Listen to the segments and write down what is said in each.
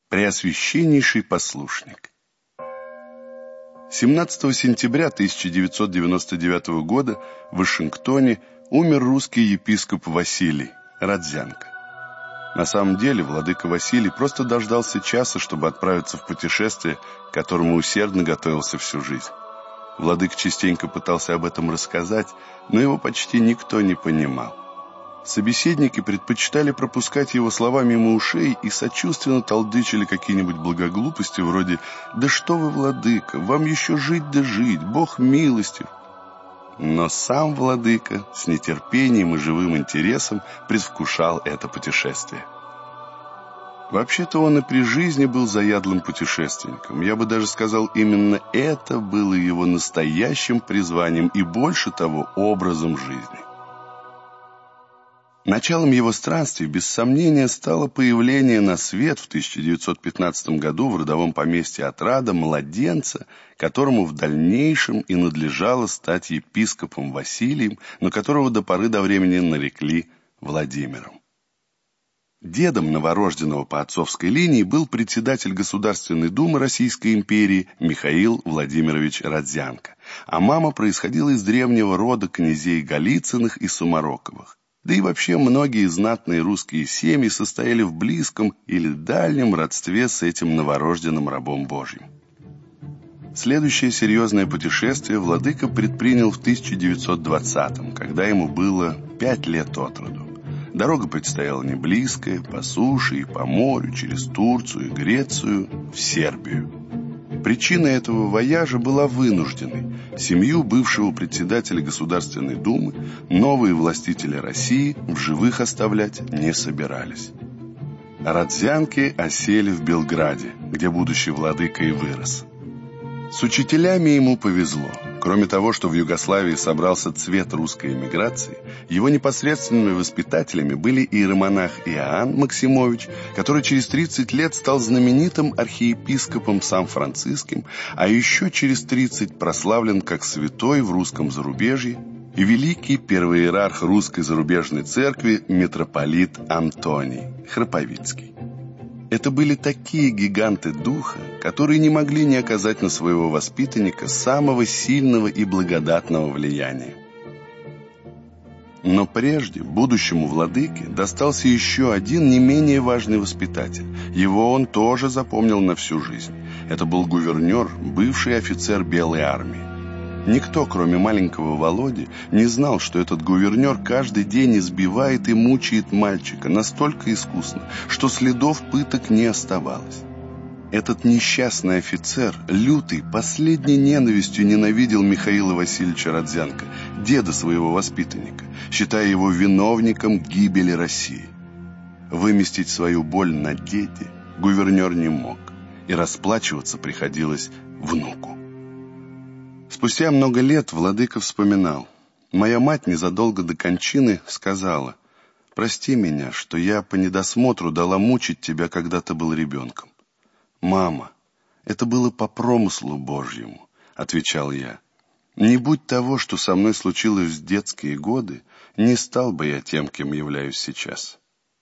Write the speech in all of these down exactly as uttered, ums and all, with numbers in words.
Преосвященнейший послушник. семнадцатого сентября тысяча девятьсот девяносто девятого года в Вашингтоне умер русский епископ Василий Родзянко. На самом деле владыка Василий просто дождался часа, чтобы отправиться в путешествие, к которому усердно готовился всю жизнь. Владыка частенько пытался об этом рассказать, но его почти никто не понимал. Собеседники предпочитали пропускать его слова мимо ушей и сочувственно толдычили какие-нибудь благоглупости вроде «Да что вы, владыка, вам еще жить да жить, Бог милостив». Но сам владыка с нетерпением и живым интересом предвкушал это путешествие. Вообще-то он и при жизни был заядлым путешественником. Я бы даже сказал, именно это было его настоящим призванием и, больше того, образом жизни. Началом его странствий, без сомнения, стало появление на свет в тысяча девятьсот пятнадцатом году в родовом поместье Отрада младенца, которому в дальнейшем и надлежало стать епископом Василием, но которого до поры до времени нарекли Владимиром. Дедом новорожденного по отцовской линии был председатель Государственной Думы Российской империи Михаил Владимирович Родзянко, а мама происходила из древнего рода князей Голицыных и Сумароковых. Да и вообще многие знатные русские семьи состояли в близком или дальнем родстве с этим новорожденным рабом Божьим. Следующее серьезное путешествие владыка предпринял в тысяча девятьсот двадцатом, когда ему было пять лет от роду. Дорога предстояла не близкая, по суше и по морю, через Турцию и Грецию, в Сербию. Причина этого вояжа была вынужденной. Семью бывшего председателя Государственной Думы новые властители России в живых оставлять не собирались. Родзянки осели в Белграде, где будущий владыка и вырос. С учителями ему повезло. Кроме того, что в Югославии собрался цвет русской эмиграции, его непосредственными воспитателями были иеромонах Иоанн Максимович, который через тридцать лет стал знаменитым архиепископом Сан-Франциским, а еще через тридцать прославлен как святой в русском зарубежье, и великий первый иерарх русской зарубежной церкви митрополит Антоний Храповицкий. Это были такие гиганты духа, которые не могли не оказать на своего воспитанника самого сильного и благодатного влияния. Но прежде будущему владыке достался еще один не менее важный воспитатель. Его он тоже запомнил на всю жизнь. Это был гувернер, бывший офицер Белой армии. Никто, кроме маленького Володи, не знал, что этот гувернер каждый день избивает и мучает мальчика настолько искусно, что следов пыток не оставалось. Этот несчастный офицер, лютый, последней ненавистью ненавидел Михаила Васильевича Родзянко, деда своего воспитанника, считая его виновником гибели России. Выместить свою боль на деде гувернер не мог, и расплачиваться приходилось внуку. Спустя много лет владыка вспоминал: «Моя мать незадолго до кончины сказала: прости меня, что я по недосмотру дала мучить тебя, когда ты был ребенком». «Мама, это было по промыслу Божьему», — отвечал я. «Не будь того, что со мной случилось в детские годы, не стал бы я тем, кем являюсь сейчас».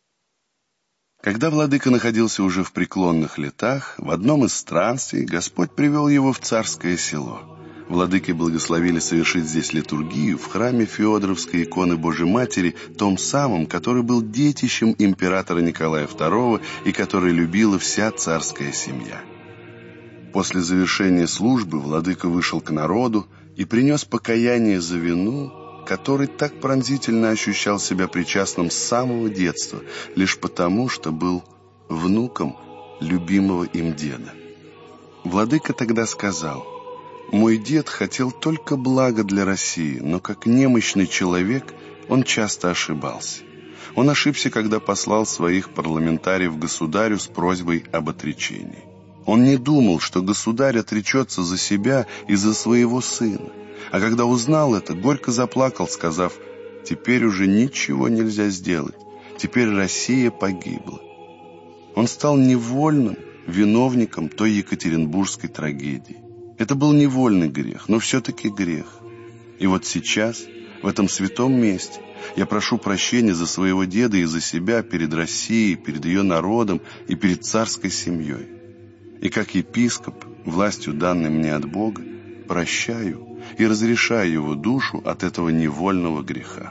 Когда владыка находился уже в преклонных летах, в одном из странствий Господь привел его в Царское Село. Владыке благословили совершить здесь литургию в храме Феодоровской иконы Божьей Матери, том самом, который был детищем императора Николая второго и который любила вся царская семья. После завершения службы владыка вышел к народу и принес покаяние за вину, который так пронзительно ощущал себя причастным с самого детства, лишь потому, что был внуком любимого им деда. Владыка тогда сказал: «Мой дед хотел только блага для России, но как немощный человек он часто ошибался. Он ошибся, когда послал своих парламентариев государю с просьбой об отречении. Он не думал, что государь отречется за себя и за своего сына. А когда узнал это, горько заплакал, сказав: теперь уже ничего нельзя сделать, теперь Россия погибла». Он стал невольным виновником той екатеринбургской трагедии. Это был невольный грех, но все-таки грех. И вот сейчас в этом святом месте. Я прошу прощения за своего деда и за себя перед Россией, перед ее народом и перед царской семьей. И как епископ, властью данной мне от Бога, прощаю и разрешаю его душу от этого невольного греха.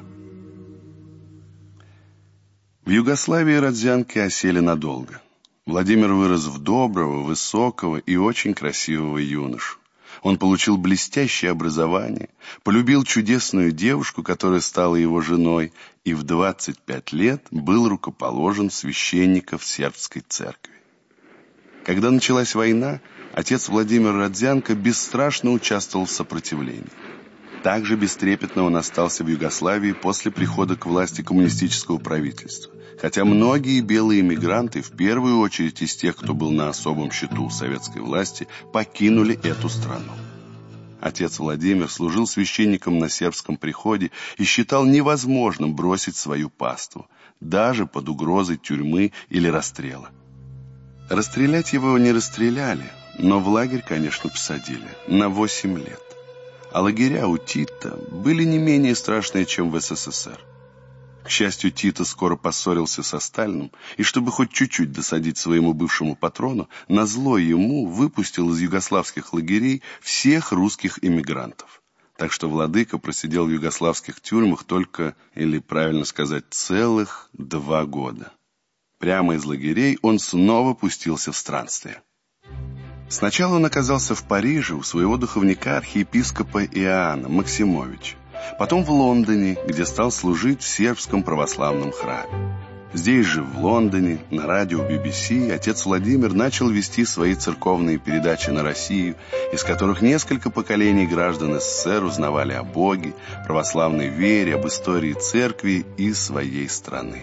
В Югославии родзянки осели надолго. Владимир вырос в доброго, высокого и очень красивого юношу. Он получил блестящее образование, полюбил чудесную девушку, которая стала его женой, и в двадцать пять лет был рукоположен священником в сербской церкви. Когда началась война, отец Владимир Родзянко бесстрашно участвовал в сопротивлении. Также бестрепетно он остался в Югославии после прихода к власти коммунистического правительства. Хотя многие белые эмигранты, в первую очередь из тех, кто был на особом счету советской власти, покинули эту страну. Отец Владимир служил священником на сербском приходе и считал невозможным бросить свою паству, даже под угрозой тюрьмы или расстрела. Расстрелять его не расстреляли, но в лагерь, конечно, посадили на восемь лет. А лагеря у Тита были не менее страшные, чем в СССР. К счастью, Тито скоро поссорился со Сталиным, и чтобы хоть чуть-чуть досадить своему бывшему патрону, назло ему выпустил из югославских лагерей всех русских эмигрантов. Так что владыка просидел в югославских тюрьмах только, или правильно сказать, целых два года. Прямо из лагерей он снова пустился в странствие. Сначала он оказался в Париже у своего духовника архиепископа Иоанна Максимовича, потом в Лондоне, где стал служить в сербском православном храме. Здесь же, в Лондоне, на радио би би си, отец Владимир начал вести свои церковные передачи на Россию, из которых несколько поколений граждан СССР узнавали о Боге, православной вере, об истории церкви и своей страны.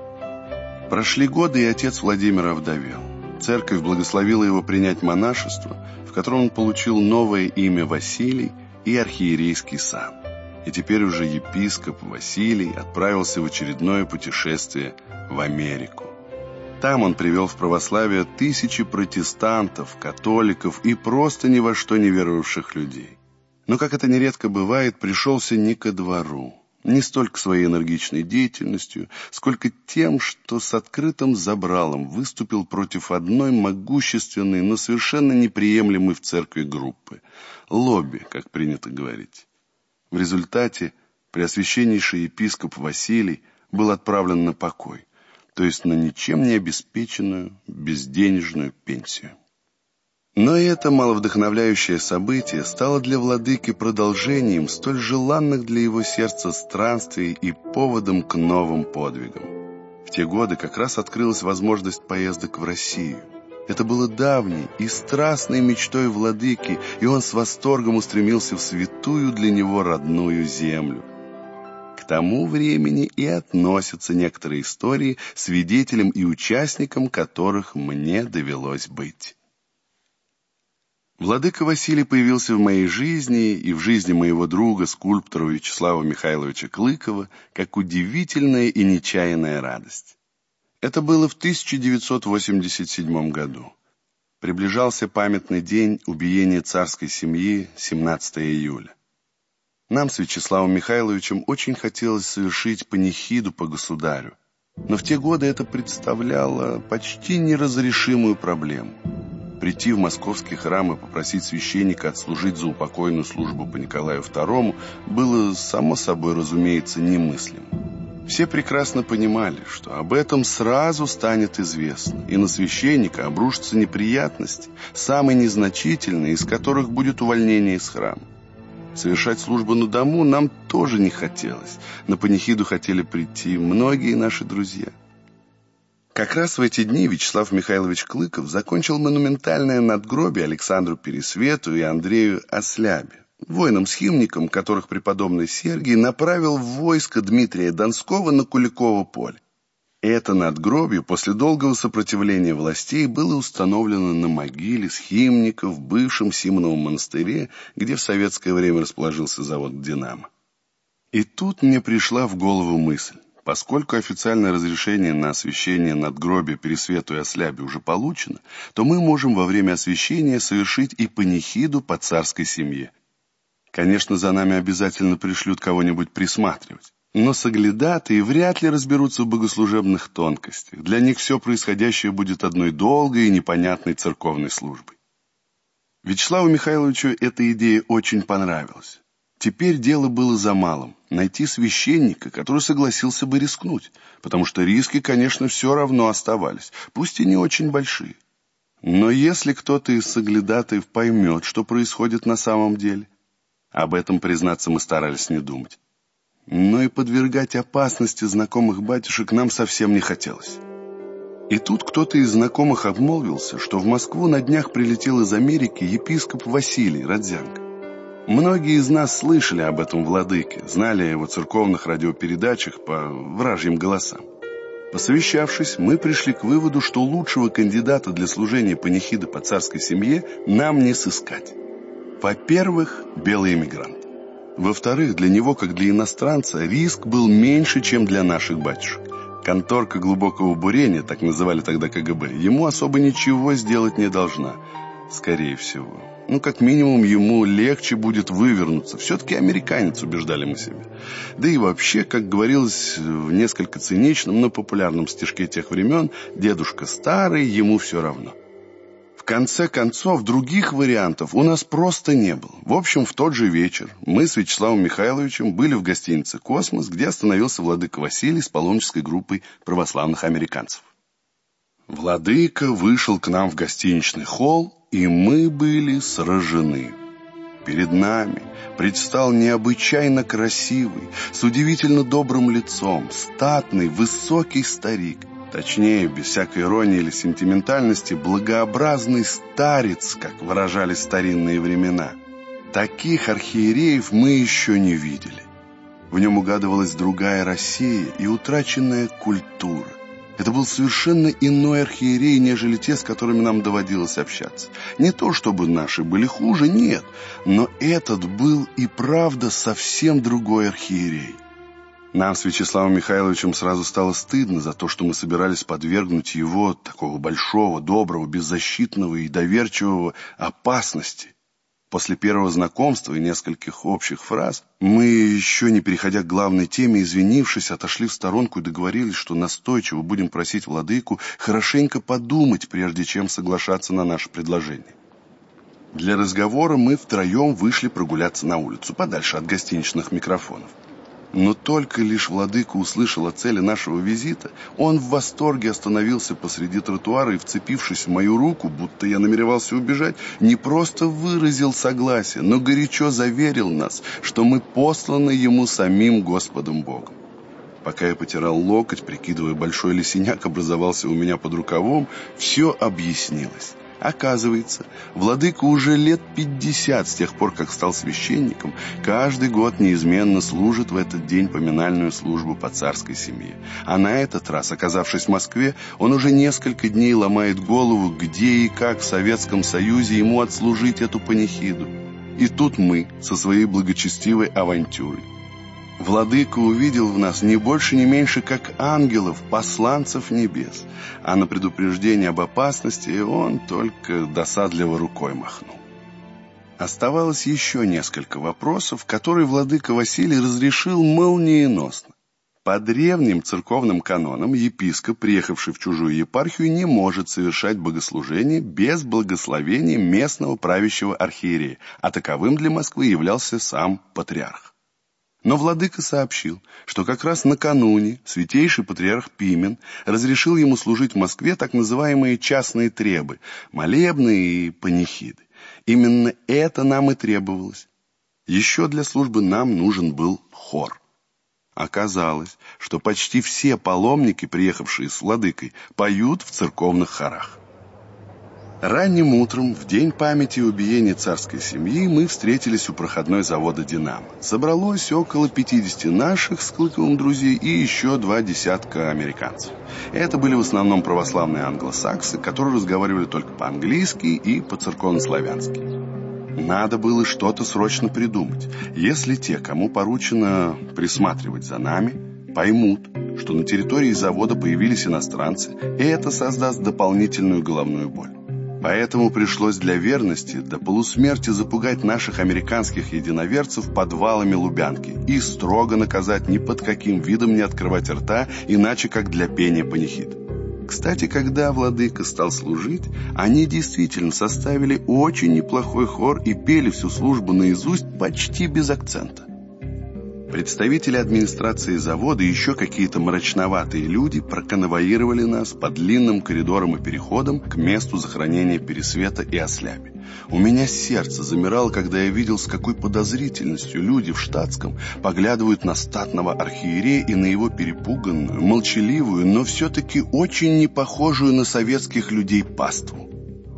Прошли годы, и отец Владимир овдовел. Церковь благословила его принять монашество, в котором он получил новое имя Василий и архиерейский сан. И теперь уже епископ Василий отправился в очередное путешествие в Америку. Там он привел в православие тысячи протестантов, католиков и просто ни во что не веровавших людей. Но, как это нередко бывает, пришелся не ко двору, не столько своей энергичной деятельностью, сколько тем, что с открытым забралом выступил против одной могущественной, но совершенно неприемлемой в церкви группы – лобби, как принято говорить. В результате преосвященнейший епископ Василий был отправлен на покой, то есть на ничем не обеспеченную безденежную пенсию. Но и это маловдохновляющее событие стало для владыки продолжением столь желанных для его сердца странствий и поводом к новым подвигам. В те годы как раз открылась возможность поездок в Россию. Это было давней и страстной мечтой владыки, и он с восторгом устремился в святую для него родную землю. К тому времени и относятся некоторые истории, свидетелем и участником которых мне довелось быть. Владыка Василий появился в моей жизни и в жизни моего друга, скульптора Вячеслава Михайловича Клыкова, как удивительная и нечаянная радость. Это было в тысяча девятьсот восемьдесят седьмом году. Приближался памятный день убиения царской семьи, семнадцатого июля. Нам с Вячеславом Михайловичем очень хотелось совершить панихиду по государю, но в те годы это представляло почти неразрешимую проблему. Прийти в московский храм и попросить священника отслужить за упокойную службу по Николаю второму было, само собой разумеется, немыслимо. Все прекрасно понимали, что об этом сразу станет известно, и на священника обрушатся неприятности, самые незначительные из которых будет увольнение из храма. Совершать службу на дому нам тоже не хотелось. На панихиду хотели прийти многие наши друзья. Как раз в эти дни Вячеслав Михайлович Клыков закончил монументальное надгробие Александру Пересвету и Андрею Ослябе, воинам-схимникам, которых преподобный Сергий направил в войско Дмитрия Донского на Куликово поле. Это надгробие после долгого сопротивления властей было установлено на могиле схимников в бывшем Симоновом монастыре, где в советское время расположился завод «Динамо». И тут мне пришла в голову мысль. Поскольку официальное разрешение на освящение надгробия Пересвету и Ослябе уже получено, то мы можем во время освящения совершить и панихиду по царской семье. Конечно, за нами обязательно пришлют кого-нибудь присматривать. Но соглядатые вряд ли разберутся в богослужебных тонкостях. Для них все происходящее будет одной долгой и непонятной церковной службой. Вячеславу Михайловичу эта идея очень понравилась. Теперь дело было за малым – найти священника, который согласился бы рискнуть, потому что риски, конечно, все равно оставались, пусть и не очень большие. Но если кто-то из соглядатаев поймет, что происходит на самом деле, об этом, признаться, мы старались не думать. Но и подвергать опасности знакомых батюшек нам совсем не хотелось. И тут кто-то из знакомых обмолвился, что в Москву на днях прилетел из Америки епископ Василий Родзянко. Многие из нас слышали об этом владыке, знали о его церковных радиопередачах по вражьим голосам. Посовещавшись, мы пришли к выводу, что лучшего кандидата для служения панихиды по царской семье нам не сыскать. Во-первых, белый эмигрант. Во-вторых, для него, как для иностранца, риск был меньше, чем для наших батюшек. Конторка глубокого бурения, так называли тогда ка гэ бэ, ему особо ничего сделать не должна, скорее всего. Ну, как минимум, ему легче будет вывернуться. Все-таки американец, убеждали мы себя. Да и вообще, как говорилось в несколько циничном, но популярном стишке тех времен, дедушка старый, ему все равно. В конце концов, других вариантов у нас просто не было. В общем, в тот же вечер мы с Вячеславом Михайловичем были в гостинице «Космос», где остановился владыка Василий с паломнической группой православных американцев. Владыка вышел к нам в гостиничный холл, и мы были сражены. Перед нами предстал необычайно красивый, с удивительно добрым лицом, статный, высокий старик. Точнее, без всякой иронии или сентиментальности, благообразный старец, как выражались старинные времена. Таких архиереев мы еще не видели. В нем угадывалась другая Россия и утраченная культура. Это был совершенно иной архиерей, нежели те, с которыми нам доводилось общаться. Не то, чтобы наши были хуже, нет, но этот был и правда совсем другой архиерей. Нам с Вячеславом Михайловичем сразу стало стыдно за то, что мы собирались подвергнуть его, такого большого, доброго, беззащитного и доверчивого, опасности. После первого знакомства и нескольких общих фраз мы, еще не переходя к главной теме, извинившись, отошли в сторонку и договорились, что настойчиво будем просить владыку хорошенько подумать, прежде чем соглашаться на наше предложение. Для разговора мы втроем вышли прогуляться на улицу, подальше от гостиничных микрофонов. Но только лишь владыка услышал о цели нашего визита, он в восторге остановился посреди тротуара и, вцепившись в мою руку, будто я намеревался убежать, не просто выразил согласие, но горячо заверил нас, что мы посланы ему самим Господом Богом. Пока я потирал локоть, прикидывая, большой ли синяк образовался у меня под рукавом, все объяснилось. Оказывается, владыка уже лет пятьдесят, с тех пор, как стал священником, каждый год неизменно служит в этот день поминальную службу по царской семье. А на этот раз, оказавшись в Москве, он уже несколько дней ломает голову, где и как в Советском Союзе ему отслужить эту панихиду. И тут мы со своей благочестивой авантюрой. Владыка увидел в нас не больше, не меньше, как ангелов, посланцев небес, а на предупреждение об опасности он только досадливо рукой махнул. Оставалось еще несколько вопросов, которые владыка Василий разрешил молниеносно. По древним церковным канонам епископ, приехавший в чужую епархию, не может совершать богослужение без благословения местного правящего архиерея, а таковым для Москвы являлся сам патриарх. Но владыка сообщил, что как раз накануне святейший патриарх Пимен разрешил ему служить в Москве так называемые частные требы, молебны и панихиды. Именно это нам и требовалось. Еще для службы нам нужен был хор. Оказалось, что почти все паломники, приехавшие с владыкой, поют в церковных хорах. Ранним утром, в день памяти и убиения царской семьи, мы встретились у проходной завода «Динамо». Собралось около пятидесяти наших с Клыковым друзей и еще два десятка американцев. Это были в основном православные англосаксы, которые разговаривали только по-английски и по-церковнославянски. Надо было что-то срочно придумать. Если те, кому поручено присматривать за нами, поймут, что на территории завода появились иностранцы, и это создаст дополнительную головную боль. Поэтому пришлось для верности до полусмерти запугать наших американских единоверцев подвалами Лубянки и строго наказать ни под каким видом не открывать рта, иначе как для пения панихид. Кстати, когда владыка стал служить, они действительно составили очень неплохой хор и пели всю службу наизусть почти без акцента. Представители администрации завода и еще какие-то мрачноватые люди проконвоировали нас по длинным коридорам и переходам к месту захоронения Пересвета и Осляби. У меня сердце замирало, когда я видел, с какой подозрительностью люди в штатском поглядывают на статного архиерея и на его перепуганную, молчаливую, но все-таки очень не похожую на советских людей паству.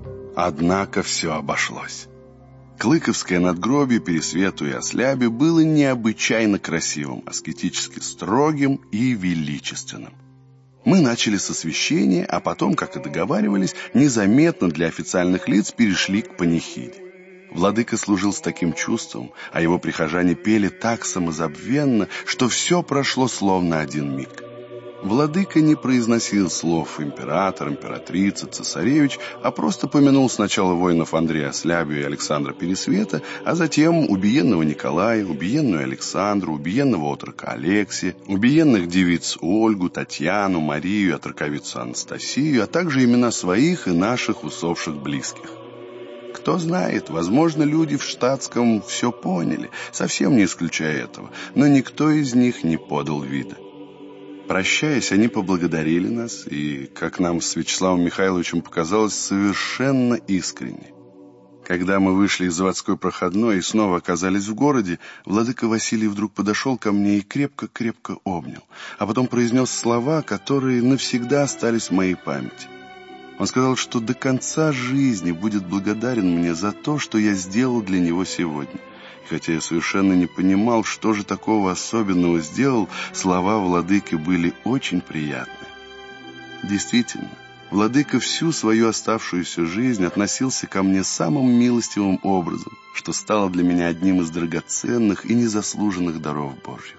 Однако все обошлось. Клыковское надгробие Пересвету и Ослябе было необычайно красивым, аскетически строгим и величественным. Мы начали с освящения, а потом, как и договаривались, незаметно для официальных лиц перешли к панихиде. Владыка служил с таким чувством, а его прихожане пели так самозабвенно, что все прошло словно один миг. Владыка не произносил слов «император», «императрица», «цесаревич», а просто помянул сначала воинов Андрея Ослябию и Александра Пересвета, а затем убиенного Николая, убиенную Александру, убиенного отрока Алексия, убиенных девиц Ольгу, Татьяну, Марию, отроковицу Анастасию, а также имена своих и наших усопших близких. Кто знает, возможно, люди в штатском все поняли, совсем не исключая этого, но никто из них не подал вида. Прощаясь, они поблагодарили нас, и, как нам с Вячеславом Михайловичем показалось, совершенно искренне. Когда мы вышли из заводской проходной и снова оказались в городе, владыка Василий вдруг подошел ко мне и крепко-крепко обнял, а потом произнес слова, которые навсегда остались в моей памяти. Он сказал, что до конца жизни будет благодарен мне за то, что я сделал для него сегодня. Хотя я совершенно не понимал, что же такого особенного сделал, слова владыки были очень приятны. Действительно, владыка всю свою оставшуюся жизнь относился ко мне самым милостивым образом, что стало для меня одним из драгоценных и незаслуженных даров Божьих.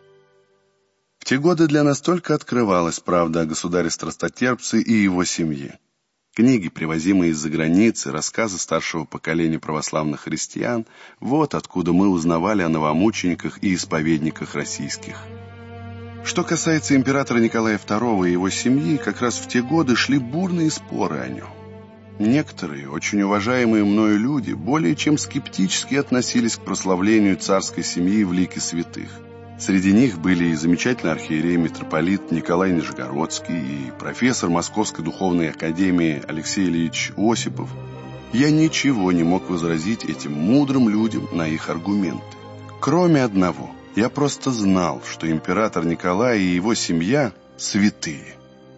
В те годы для нас только открывалась правда о государе-страстотерпце и его семье. Книги, привозимые из-за границы, рассказы старшего поколения православных христиан – вот откуда мы узнавали о новомучениках и исповедниках российских. Что касается императора Николая второго и его семьи, как раз в те годы шли бурные споры о нем. Некоторые, очень уважаемые мною люди, более чем скептически относились к прославлению царской семьи в лике святых. Среди них были и замечательный архиерей-митрополит Николай Нижегородский, и профессор Московской духовной академии Алексей Ильич Осипов. Я ничего не мог возразить этим мудрым людям на их аргументы. Кроме одного, я просто знал, что император Николай и его семья святые.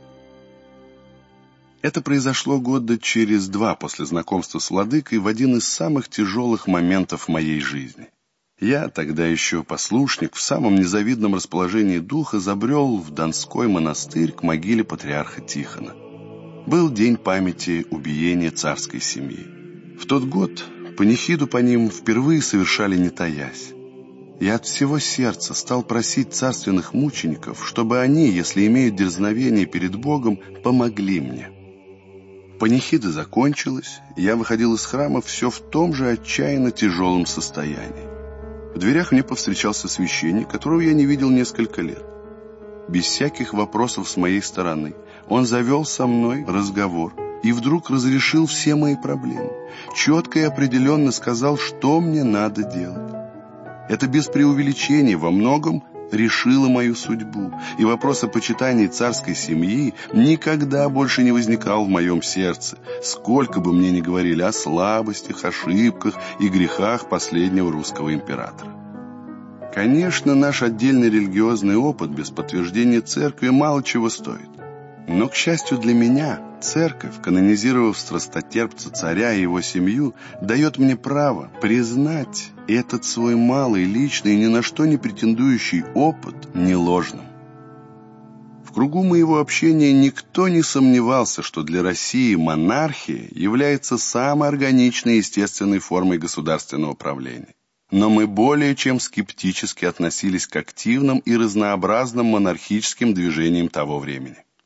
Это произошло года через два после знакомства с владыкой в один из самых тяжелых моментов моей жизни. Я, тогда еще послушник, в самом незавидном расположении духа забрел в Донской монастырь к могиле патриарха Тихона. Был день памяти убиения царской семьи. В тот год панихиду по ним впервые совершали не таясь. Я от всего сердца стал просить царственных мучеников, чтобы они, если имеют дерзновение перед Богом, помогли мне. Панихида закончилась, и я выходил из храма все в том же отчаянно тяжелом состоянии. В дверях мне повстречался священник, которого я не видел несколько лет. Без всяких вопросов с моей стороны он завел со мной разговор и вдруг разрешил все мои проблемы. Четко и определенно сказал, что мне надо делать. Это без преувеличения во многом решило мою судьбу, и вопрос о почитании царской семьи никогда больше не возникал в моем сердце, сколько бы мне ни говорили о слабостях, ошибках и грехах последнего русского императора. Конечно, наш отдельный религиозный опыт без подтверждения церкви мало чего стоит. Но, к счастью для меня, церковь, канонизировав страстотерпца царя и его семью, дает мне право признать этот свой малый, личный, ни на что не претендующий опыт неложным. В кругу моего общения никто не сомневался, что для России монархия является самой органичной и естественной формой государственного правления. Но мы более чем скептически относились к активным и разнообразным монархическим движениям того времени.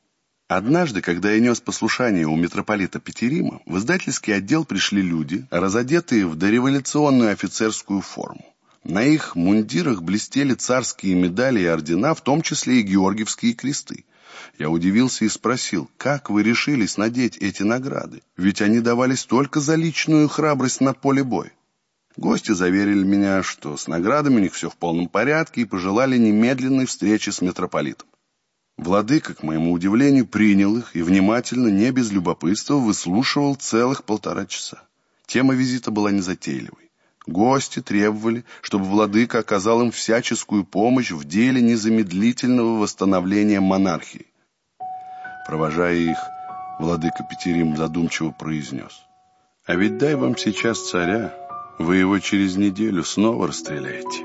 Однажды, когда я нес послушание у митрополита Петерима, в издательский отдел пришли люди, разодетые в дореволюционную офицерскую форму. На их мундирах блестели царские медали и ордена, в том числе и георгиевские кресты. Я удивился и спросил, как вы решились надеть эти награды? Ведь они давались только за личную храбрость на поле боя. Гости заверили меня, что с наградами у них все в полном порядке, и пожелали немедленной встречи с митрополитом. Владыка, к моему удивлению, принял их и внимательно, не без любопытства, выслушивал целых полтора часа. Тема визита была незатейливой. Гости требовали, чтобы владыка оказал им всяческую помощь в деле незамедлительного восстановления монархии. Провожая их, владыка Петерим задумчиво произнес: «А ведь дай вам сейчас царя, вы его через неделю снова расстреляете».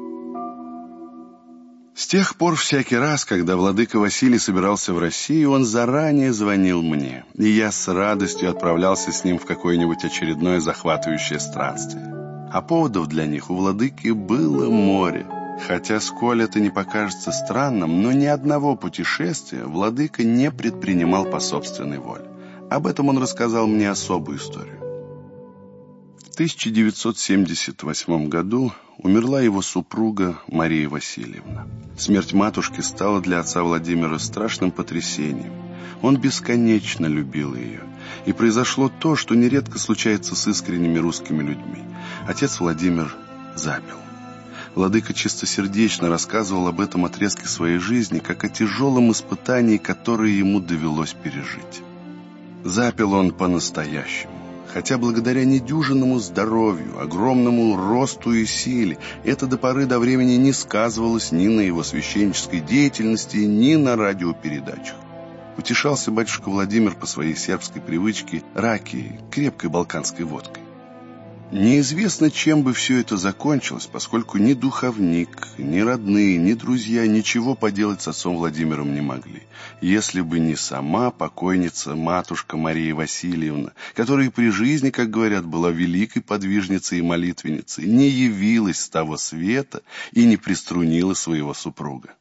С тех пор всякий раз, когда владыка Василий собирался в Россию, он заранее звонил мне, и я с радостью отправлялся с ним в какое-нибудь очередное захватывающее странствие. А поводов для них у владыки было море. Хотя, сколь это не покажется странным, но ни одного путешествия владыка не предпринимал по собственной воле. Об этом он рассказал мне особую историю. В тысяча девятьсот семьдесят восьмом году умерла его супруга Мария Васильевна. Смерть матушки стала для отца Владимира страшным потрясением. Он бесконечно любил ее. И произошло то, что нередко случается с искренними русскими людьми. Отец Владимир запил. Владыка чистосердечно рассказывал об этом отрезке своей жизни, как о тяжелом испытании, которое ему довелось пережить. Запил он по-настоящему. Хотя благодаря недюжинному здоровью, огромному росту и силе, это до поры до времени не сказывалось ни на его священнической деятельности, ни на радиопередачах. Утешался батюшка Владимир по своей сербской привычке раки, крепкой балканской водкой. Неизвестно, чем бы все это закончилось, поскольку ни духовник, ни родные, ни друзья ничего поделать с отцом Владимиром не могли, если бы не сама покойница матушка Мария Васильевна, которая при жизни, как говорят, была великой подвижницей и молитвенницей, не явилась с того света и не приструнила своего супруга.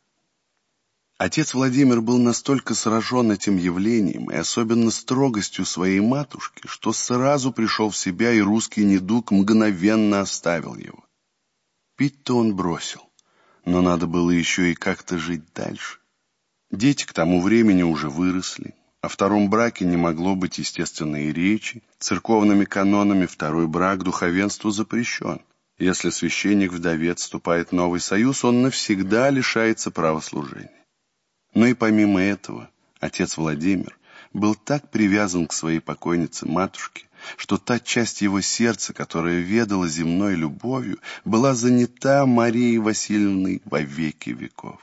Отец Владимир был настолько сражен этим явлением и особенно строгостью своей матушки, что сразу пришел в себя, и русский недуг мгновенно оставил его. Пить-то он бросил, но надо было еще и как-то жить дальше. Дети к тому времени уже выросли, о втором браке не могло быть естественной речи, церковными канонами второй брак духовенству запрещен. Если священник-вдовец вступает в новый союз, он навсегда лишается права служения. Но и помимо этого, отец Владимир был так привязан к своей покойнице матушке, что та часть его сердца, которая ведала земной любовью, была занята Марией Васильевной во веки веков.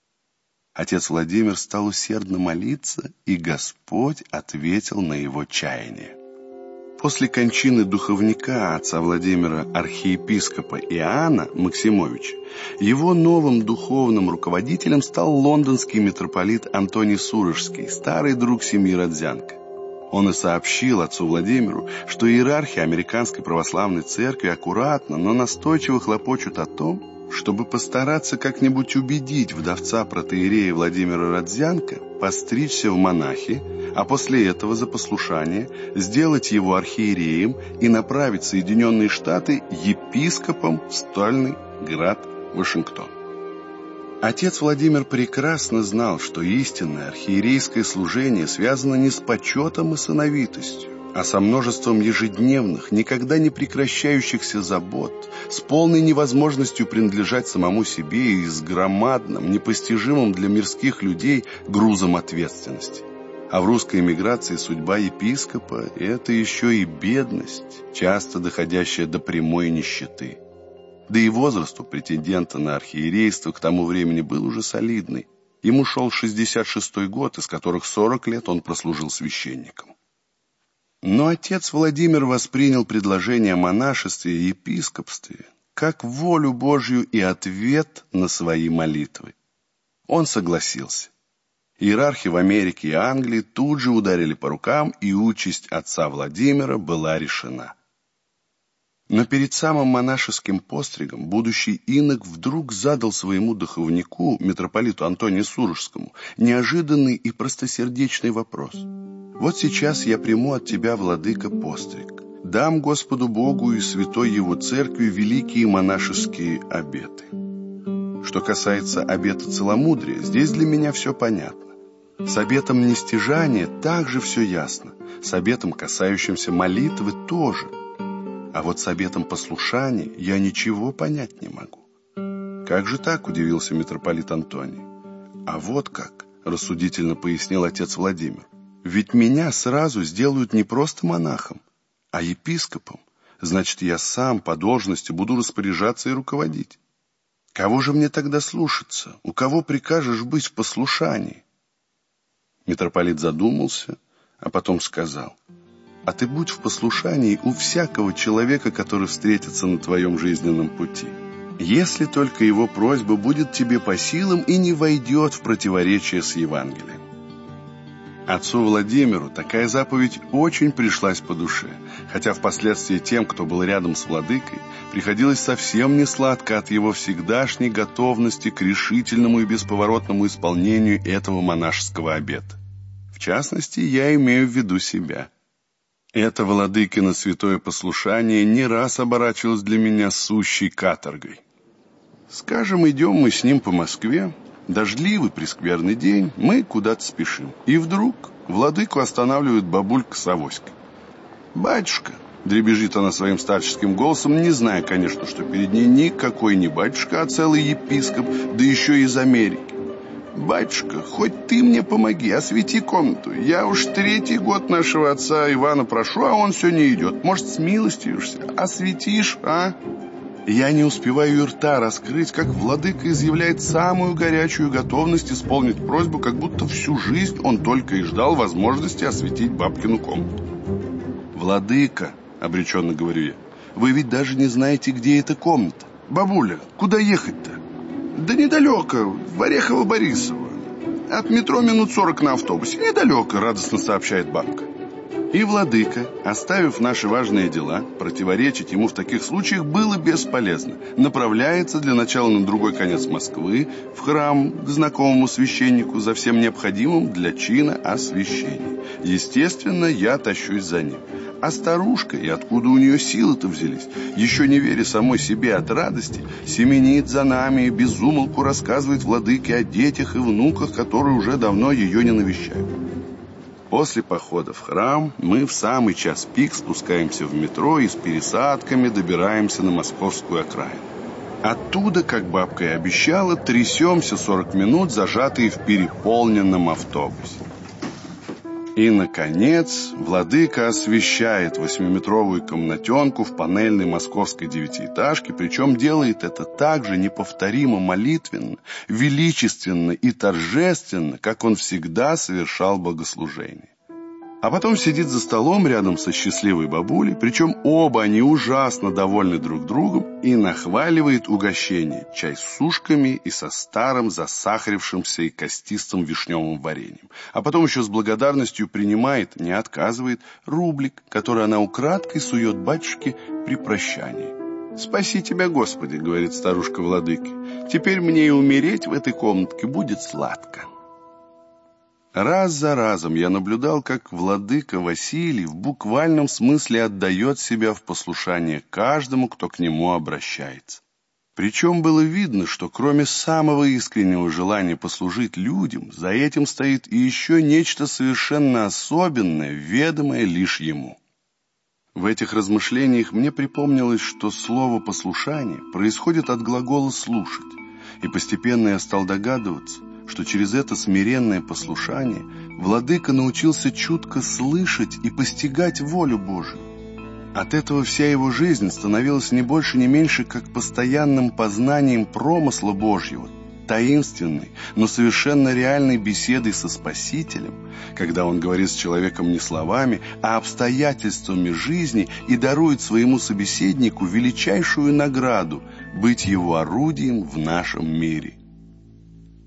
Отец Владимир стал усердно молиться, и Господь ответил на его чаяние. После кончины духовника отца Владимира архиепископа Иоанна Максимовича, его новым духовным руководителем стал лондонский митрополит Антоний Сурожский, старый друг семьи Родзянко. Он и сообщил отцу Владимиру, что иерархи Американской православной церкви аккуратно, но настойчиво хлопочут о том, чтобы постараться как-нибудь убедить вдовца протоиерея Владимира Родзянко постричься в монахи, а после этого за послушание сделать его архиереем и направить в Соединенные Штаты епископом в стольный град Вашингтон. Отец Владимир прекрасно знал, что истинное архиерейское служение связано не с почетом и сыновитостью, а со множеством ежедневных, никогда не прекращающихся забот, с полной невозможностью принадлежать самому себе и с громадным, непостижимым для мирских людей грузом ответственности. А в русской эмиграции судьба епископа – это еще и бедность, часто доходящая до прямой нищеты. Да и возраст у претендента на архиерейство к тому времени был уже солидный. Ему шел шестьдесят шестой год, из которых сорок лет он прослужил священником. Но отец Владимир воспринял предложение о монашестве и епископстве как волю Божью и ответ на свои молитвы. Он согласился. Иерархи в Америке и Англии тут же ударили по рукам, и участь отца Владимира была решена. Но перед самым монашеским постригом будущий инок вдруг задал своему духовнику, митрополиту Антонию Сурожскому, неожиданный и простосердечный вопрос. «Вот сейчас я приму от тебя, владыка, постриг. Дам Господу Богу и святой Его Церкви великие монашеские обеты. Что касается обета целомудрия, здесь для меня все понятно. С обетом нестяжания также все ясно. С обетом, касающимся молитвы, тоже. А вот с обетом послушания я ничего понять не могу». «Как же так?» – удивился митрополит Антоний. «А вот как», – рассудительно пояснил отец Владимир. «Ведь меня сразу сделают не просто монахом, а епископом. Значит, я сам по должности буду распоряжаться и руководить. Кого же мне тогда слушаться? У кого прикажешь быть в послушании?» Митрополит задумался, а потом сказал: «А ты будь в послушании у всякого человека, который встретится на твоем жизненном пути, если только его просьба будет тебе по силам и не войдет в противоречие с Евангелием». Отцу Владимиру такая заповедь очень пришлась по душе, хотя впоследствии тем, кто был рядом с владыкой, приходилось совсем не сладко от его всегдашней готовности к решительному и бесповоротному исполнению этого монашеского обета. В частности, я имею в виду себя. Это владыкино святое послушание не раз оборачивалось для меня сущей каторгой. Скажем, идем мы с ним по Москве, дождливый прескверный день, мы куда-то спешим. И вдруг владыку останавливает бабулька с авоськой. «Батюшка», — дребезжит она своим старческим голосом, не зная, конечно, что перед ней никакой не батюшка, а целый епископ, да еще из Америки. «Батюшка, хоть ты мне помоги, освети комнату. Я уж третий год нашего отца Ивана прошу, а он все не идет. Может, смилостивишься? Осветишь, а?» Я не успеваю и рта раскрыть, как владыка изъявляет самую горячую готовность исполнить просьбу, как будто всю жизнь он только и ждал возможности осветить бабкину комнату. «Владыка», — обреченно говорю я, — «вы ведь даже не знаете, где эта комната. Бабуля, куда ехать-то?» «Да недалеко, в Орехово-Борисово. От метро минут сорок на автобусе. Недалеко», — радостно сообщает бабка. И владыка, оставив наши важные дела, противоречить ему в таких случаях было бесполезно, направляется для начала на другой конец Москвы, в храм к знакомому священнику за всем необходимым для чина освящения. Естественно, я тащусь за ним. А старушка, и откуда у нее силы-то взялись, еще не веря самой себе от радости, семенит за нами и без умолку рассказывает владыке о детях и внуках, которые уже давно ее не навещают. После похода в храм мы в самый час пик спускаемся в метро и с пересадками добираемся на московскую окраину. Оттуда, как бабка и обещала, трясемся сорок минут, зажатые в переполненном автобусе. И, наконец, владыка освещает восьмиметровую комнатенку в панельной московской девятиэтажке, причем делает это так же неповторимо молитвенно, величественно и торжественно, как он всегда совершал богослужение. А потом сидит за столом рядом со счастливой бабулей, причем оба они ужасно довольны друг другом, и нахваливает угощение: чай с сушками и со старым засахарившимся и костистым вишневым вареньем. А потом еще с благодарностью принимает, не отказывает, рублик, который она украдкой сует батюшке при прощании. «Спаси тебя, Господи», — говорит старушка владыке, — «теперь мне и умереть в этой комнатке будет сладко». Раз за разом я наблюдал, как владыка Василий в буквальном смысле отдает себя в послушание каждому, кто к нему обращается. Причем было видно, что кроме самого искреннего желания послужить людям, за этим стоит и еще нечто совершенно особенное, ведомое лишь ему. В этих размышлениях мне припомнилось, что слово «послушание» происходит от глагола «слушать», и постепенно я стал догадываться, что через это смиренное послушание владыка научился чутко слышать и постигать волю Божию. От этого вся его жизнь становилась не больше, не меньше, как постоянным познанием промысла Божьего, таинственной, но совершенно реальной беседой со Спасителем, когда он говорит с человеком не словами, а обстоятельствами жизни и дарует своему собеседнику величайшую награду — быть его орудием в нашем мире.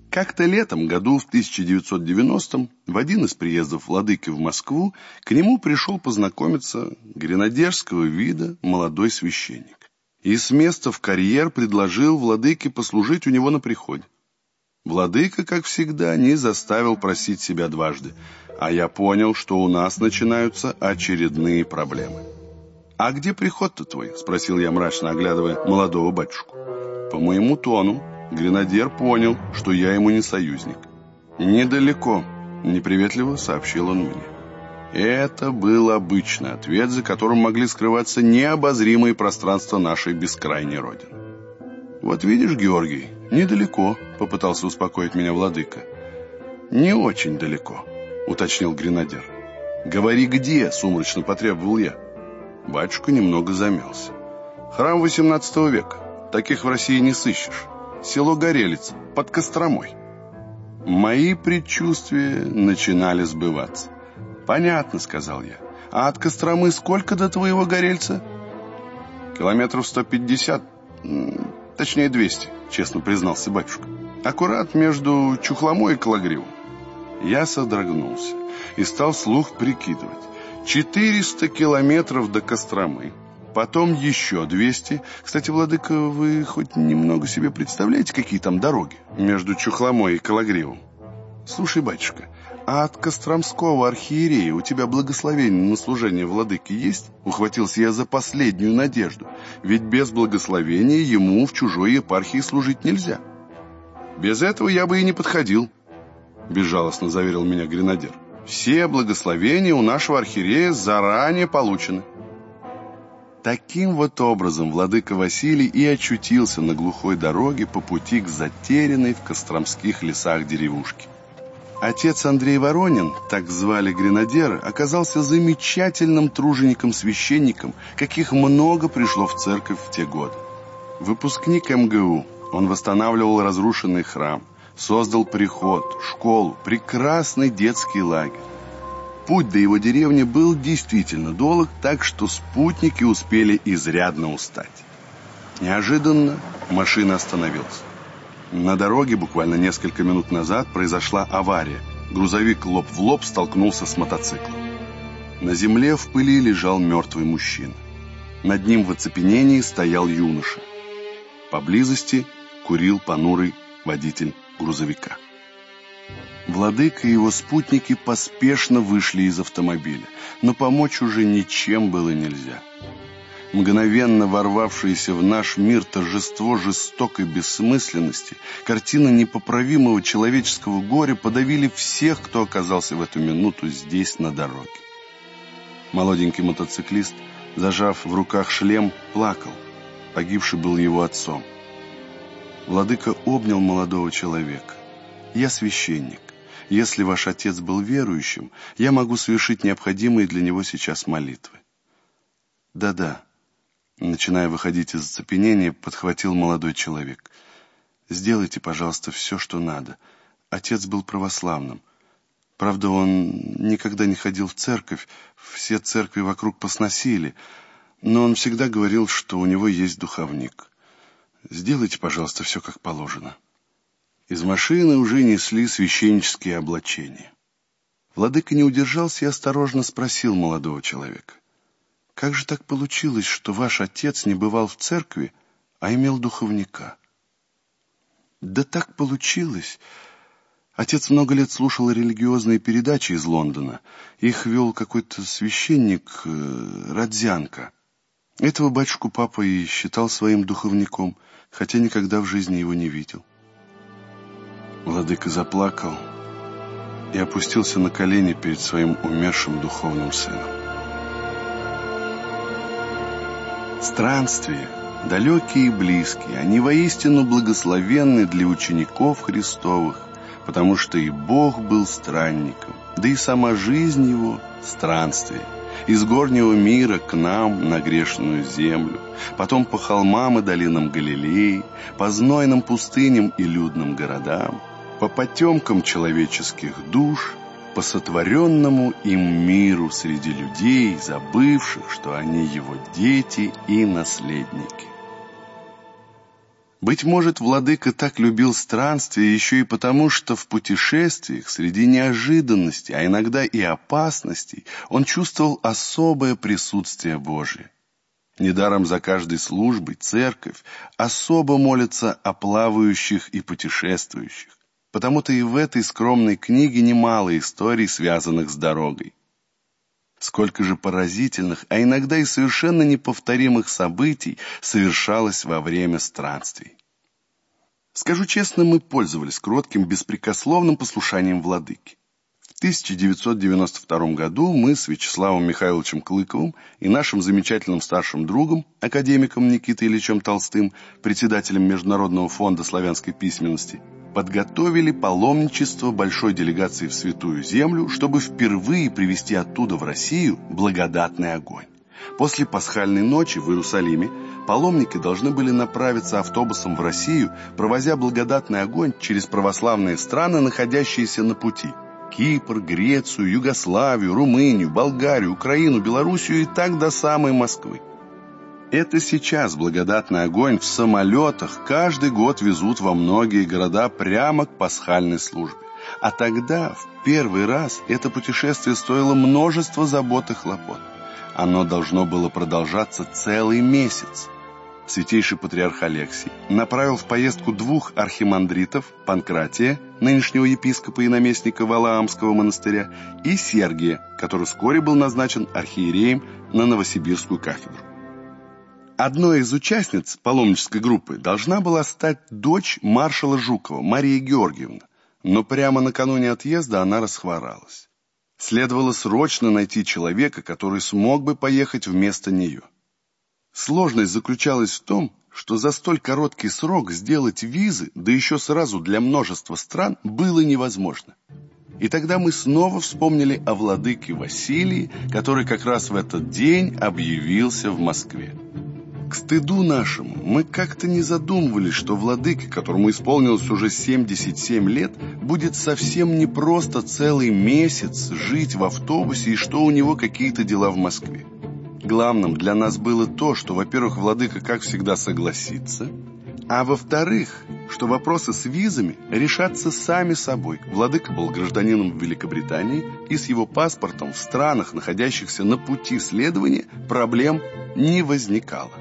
Как-то летом, году в тысяча девятьсот девяностом, в один из приездов владыки в Москву, к нему пришел познакомиться гренадерского вида молодой священник. И с места в карьер предложил владыке послужить у него на приходе. Владыка, как всегда, не заставил просить себя дважды, а я понял, что у нас начинаются очередные проблемы. «А где приход-то твой?» — спросил я, мрачно оглядывая молодого батюшку. По моему тону гренадер понял, что я ему не союзник. «Недалеко», — неприветливо сообщил он мне. Это был обычный ответ, за которым могли скрываться необозримые пространства нашей бескрайней родины. «Вот видишь, Георгий, недалеко», — попытался успокоить меня владыка. «Не очень далеко», — уточнил гренадер. «Говори, где?» — сумрачно потребовал я. Батюшка немного замялся. «Храм восемнадцатого века. Таких в России не сыщешь. Село Горелица, под Костромой». Мои предчувствия начинали сбываться. «Понятно», — сказал я. «А от Костромы сколько до твоего Горельца?» «Километров сто пятьдесят, точнее двести», — честно признался батюшка. «Аккурат между Чухломой и Кологривом». Я содрогнулся и стал вслух прикидывать. четыреста километров до Костромы, потом еще двести. Кстати, владыка, вы хоть немного себе представляете, какие там дороги между Чухломой и Кологривом? Слушай, батюшка, а от Костромского архиерея у тебя благословение на служение владыки есть? Ухватился я за последнюю надежду, ведь без благословения ему в чужой епархии служить нельзя. Без этого я бы и не подходил, безжалостно заверил меня гренадер. Все благословения у нашего архиерея заранее получены. Таким вот образом владыка Василий и очутился на глухой дороге по пути к затерянной в костромских лесах деревушке. Отец Андрей Воронин, так звали гренадера, оказался замечательным тружеником-священником, каких много пришло в церковь в те годы. Выпускник эм гэ у, он восстанавливал разрушенный храм, создал приход, школу, прекрасный детский лагерь. Путь до его деревни был действительно долг, так что спутники успели изрядно устать. Неожиданно машина остановилась. На дороге буквально несколько минут назад произошла авария. Грузовик лоб в лоб столкнулся с мотоциклом. На земле в пыли лежал мертвый мужчина. Над ним в оцепенении стоял юноша. Поблизости курил понурый водитель грузовика. Владыка и его спутники поспешно вышли из автомобиля, но помочь уже ничем было нельзя. Мгновенно ворвавшееся в наш мир торжество жестокой бессмысленности, картина непоправимого человеческого горя подавили всех, кто оказался в эту минуту здесь, на дороге. Молоденький мотоциклист, зажав в руках шлем, плакал. Погибший был его отцом. Владыка обнял молодого человека. «Я священник. Если ваш отец был верующим, я могу совершить необходимые для него сейчас молитвы». «Да-да», начиная выходить из оцепенения, подхватил молодой человек. «Сделайте, пожалуйста, все, что надо. Отец был православным. Правда, он никогда не ходил в церковь, все церкви вокруг посносили, но он всегда говорил, что у него есть духовник. Сделайте, пожалуйста, все как положено». Из машины уже несли священнические облачения. Владыка не удержался и осторожно спросил молодого человека: «Как же так получилось, что ваш отец не бывал в церкви, а имел духовника?» «Да так получилось. Отец много лет слушал религиозные передачи из Лондона. Их вел какой-то священник э, Родзянко. Этого батюшку папа и считал своим духовником, хотя никогда в жизни его не видел». Владыка заплакал и опустился на колени перед своим умершим духовным сыном. Странствия, далекие и близкие, они воистину благословенны для учеников Христовых, потому что и Бог был странником, да и сама жизнь его – странствие. Из горнего мира к нам на грешную землю, потом по холмам и долинам Галилеи, по знойным пустыням и людным городам, по потемкам человеческих душ, по сотворенному им миру среди людей, забывших, что они его дети и наследники. Быть может, владыка так любил странствия еще и потому, что в путешествиях среди неожиданностей, а иногда и опасностей, он чувствовал особое присутствие Божие. Недаром за каждой службой церковь особо молится о плавающих и путешествующих. Потому-то и в этой скромной книге немало историй, связанных с дорогой. Сколько же поразительных, а иногда и совершенно неповторимых событий совершалось во время странствий. Скажу честно, мы пользовались кротким, беспрекословным послушанием владыки. В тысяча девятьсот девяносто втором году мы с Вячеславом Михайловичем Клыковым и нашим замечательным старшим другом, академиком Никитой Ильичем Толстым, председателем Международного фонда славянской письменности, подготовили паломничество большой делегации в Святую Землю, чтобы впервые привезти оттуда в Россию благодатный огонь. После пасхальной ночи в Иерусалиме паломники должны были направиться автобусом в Россию, провозя благодатный огонь через православные страны, находящиеся на пути: Кипр, Грецию, Югославию, Румынию, Болгарию, Украину, Белоруссию и так до самой Москвы. Это сейчас благодатный огонь в самолетах каждый год везут во многие города прямо к пасхальной службе. А тогда, в первый раз, это путешествие стоило множество забот и хлопот. Оно должно было продолжаться целый месяц. Святейший патриарх Алексий направил в поездку двух архимандритов, Панкратия, нынешнего епископа и наместника Валаамского монастыря, и Сергия, который вскоре был назначен архиереем на Новосибирскую кафедру. Одной из участниц паломнической группы должна была стать дочь маршала Жукова, Мария Георгиевна, но прямо накануне отъезда она расхворалась. Следовало срочно найти человека, который смог бы поехать вместо нее. Сложность заключалась в том, что за столь короткий срок сделать визы, да еще сразу для множества стран, было невозможно. И тогда мы снова вспомнили о владыке Василии, который как раз в этот день объявился в Москве. К стыду нашему, мы как-то не задумывались, что владыке, которому исполнилось уже семьдесят семь лет, будет совсем не просто целый месяц жить в автобусе и что у него какие-то дела в Москве. Главным для нас было то, что, во-первых, владыка, как всегда, согласится, а во-вторых, что вопросы с визами решатся сами собой. Владыка был гражданином Великобритании, и с его паспортом в странах, находящихся на пути следования, проблем не возникало.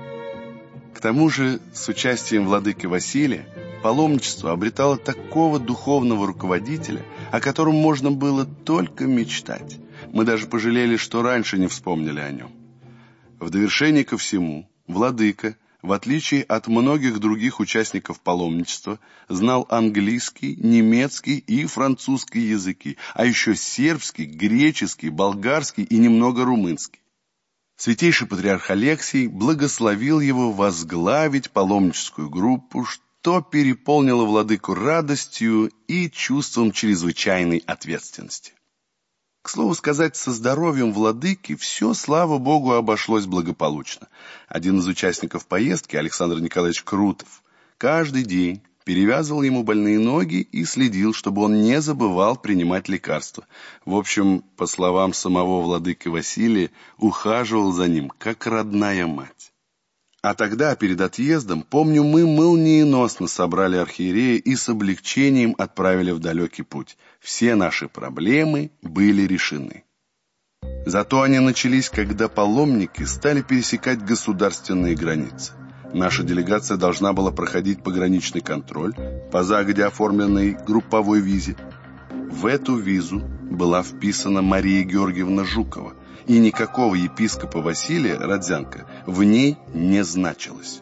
К тому же, с участием владыки Василия, паломничество обретало такого духовного руководителя, о котором можно было только мечтать. Мы даже пожалели, что раньше не вспомнили о нем. В довершение ко всему, владыка, в отличие от многих других участников паломничества, знал английский, немецкий и французский языки, а еще сербский, греческий, болгарский и немного румынский. Святейший патриарх Алексий благословил его возглавить паломническую группу, что переполнило владыку радостью и чувством чрезвычайной ответственности. К слову сказать, со здоровьем владыки все, слава Богу, обошлось благополучно. Один из участников поездки, Александр Николаевич Крутов, каждый день перевязывал ему больные ноги и следил, чтобы он не забывал принимать лекарства. В общем, по словам самого владыки Василия, ухаживал за ним, как родная мать. А тогда, перед отъездом, помню, мы молниеносно собрали архиерея и с облегчением отправили в далекий путь. Все наши проблемы были решены. Зато они начались, когда паломники стали пересекать государственные границы. Наша делегация должна была проходить пограничный контроль по загодя оформленной групповой визе. В эту визу была вписана Мария Георгиевна Жукова, и никакого епископа Василия Родзянко в ней не значилось.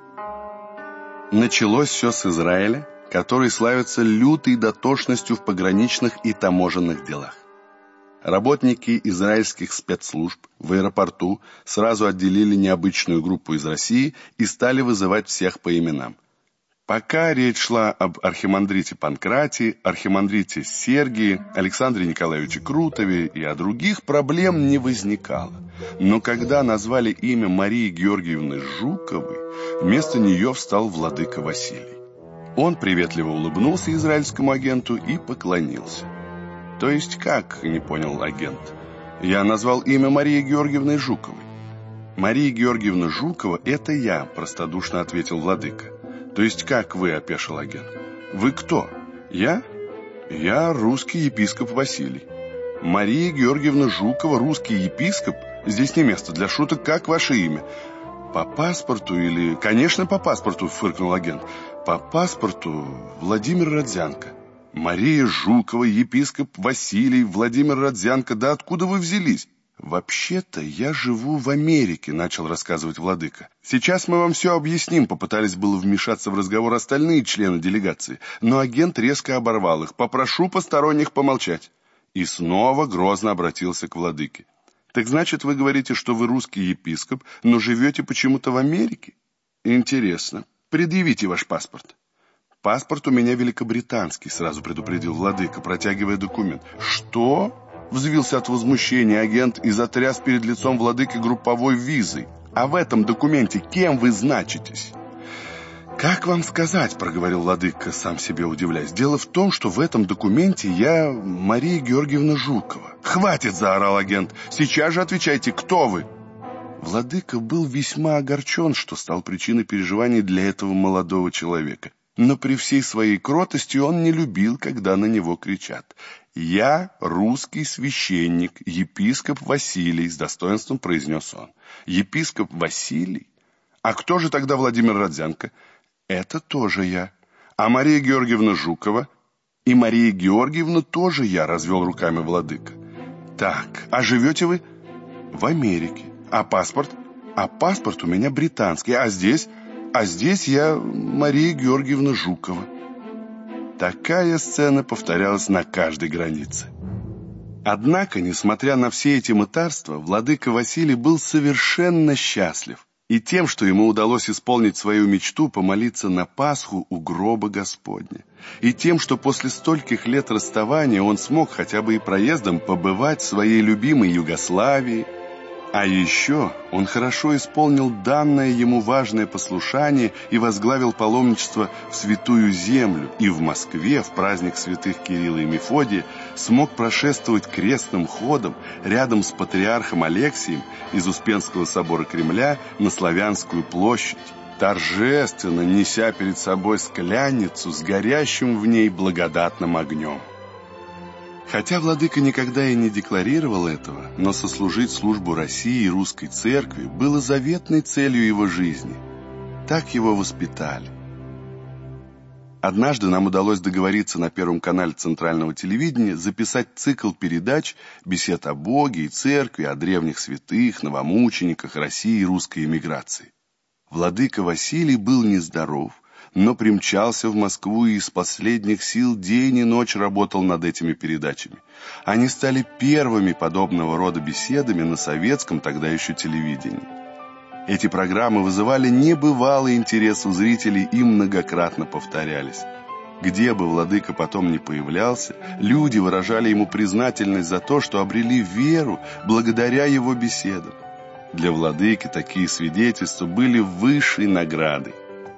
Началось все с Израиля, который славится лютой дотошностью в пограничных и таможенных делах. Работники израильских спецслужб в аэропорту сразу отделили необычную группу из России и стали вызывать всех по именам. Пока речь шла об архимандрите Панкратии, архимандрите Сергии, Александре Николаевиче Крутове и о других, проблем не возникало. Но когда назвали имя Марии Георгиевны Жуковой, вместо нее встал владыка Василий. Он приветливо улыбнулся израильскому агенту и поклонился. «То есть как?» — не понял агент. «Я назвал имя Марии Георгиевны Жуковой». «Мария Георгиевна Жукова — это я», — простодушно ответил владыка. То есть как вы, опешил агент? Вы кто? Я? Я русский епископ Василий. Мария Георгиевна Жукова, русский епископ? Здесь не место для шуток. Как ваше имя? По паспорту или... Конечно, по паспорту, фыркнул агент. По паспорту Владимир Родзянко. Мария Жукова, епископ Василий, Владимир Родзянко. Да откуда вы взялись? «Вообще-то я живу в Америке», — начал рассказывать владыка. «Сейчас мы вам все объясним», — попытались было вмешаться в разговор остальные члены делегации, но агент резко оборвал их. «Попрошу посторонних помолчать». И снова грозно обратился к владыке. «Так значит, вы говорите, что вы русский епископ, но живете почему-то в Америке? Интересно. Предъявите ваш паспорт». «Паспорт у меня великобританский», — сразу предупредил владыка, протягивая документ. «Что?» — взвился от возмущения агент и затряс перед лицом владыки групповой визой. «А в этом документе кем вы значитесь?» «Как вам сказать?» — проговорил владыка, сам себе удивляясь. «Дело в том, что в этом документе я Мария Георгиевна Жукова». «Хватит!» — заорал агент. «Сейчас же отвечайте, кто вы?» Владыка был весьма огорчен, что стал причиной переживаний для этого молодого человека. Но при всей своей кротости он не любил, когда на него кричат. «Я русский священник, епископ Василий», — с достоинством произнес он. «Епископ Василий? А кто же тогда Владимир Родзянко?» «Это тоже я. А Мария Георгиевна Жукова?» «И Мария Георгиевна тоже я», — развел руками владыка. «Так, а живете вы?» «В Америке. А паспорт?» «А паспорт у меня британский. А здесь?» «А здесь я Мария Георгиевна Жукова». Такая сцена повторялась на каждой границе. Однако, несмотря на все эти мытарства, владыка Василий был совершенно счастлив и тем, что ему удалось исполнить свою мечту помолиться на Пасху у гроба Господня, и тем, что после стольких лет расставания он смог хотя бы и проездом побывать в своей любимой Югославии. А еще он хорошо исполнил данное ему важное послушание и возглавил паломничество в Святую Землю, и в Москве в праздник святых Кирилла и Мефодия смог прошествовать крестным ходом рядом с патриархом Алексием из Успенского собора Кремля на Славянскую площадь, торжественно неся перед собой скляницу с горящим в ней благодатным огнем. Хотя владыка никогда и не декларировал этого, но сослужить службу России и русской церкви было заветной целью его жизни. Так его воспитали. Однажды нам удалось договориться на Первом канале Центрального телевидения записать цикл передач, бесед о Боге и церкви, о древних святых, новомучениках России и русской эмиграции. Владыка Василий был нездоров, но примчался в Москву и из последних сил день и ночь работал над этими передачами. Они стали первыми подобного рода беседами на советском тогда еще телевидении. Эти программы вызывали небывалый интерес у зрителей и многократно повторялись. Где бы владыка потом ни появлялся, люди выражали ему признательность за то, что обрели веру благодаря его беседам. Для владыки такие свидетельства были высшей наградой.